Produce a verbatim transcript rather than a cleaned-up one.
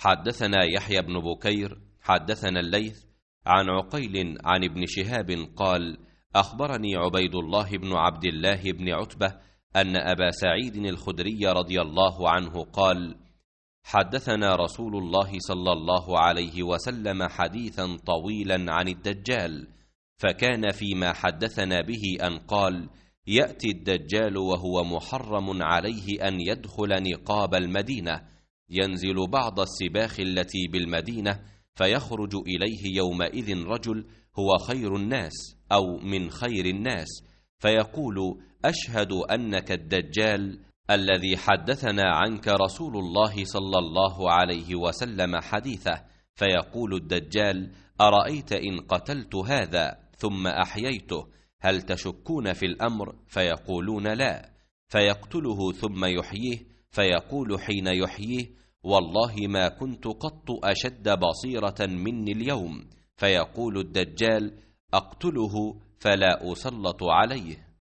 حدثنا يحيى بن بكير حدثنا الليث عن عقيل عن ابن شهاب قال: أخبرني عبيد الله بن عبد الله بن عتبة أن أبا سعيد الخدري رضي الله عنه قال: حدثنا رسول الله صلى الله عليه وسلم حديثا طويلا عن الدجال، فكان فيما حدثنا به أن قال: يأتي الدجال وهو محرم عليه أن يدخل نقاب المدينة، ينزل بعض السباخ التي بالمدينة، فيخرج إليه يومئذ رجل هو خير الناس أو من خير الناس، فيقول: أشهد أنك الدجال الذي حدثنا عنك رسول الله صلى الله عليه وسلم حديثه. فيقول الدجال: أرأيت إن قتلت هذا ثم أحييته هل تشكون في الأمر؟ فيقولون لا. فيقتله ثم يحييه، فيقول حين يحييه: والله ما كنت قط أشد بصيرة مني اليوم. فيقول الدجال: أقتله فلا أسلط عليه.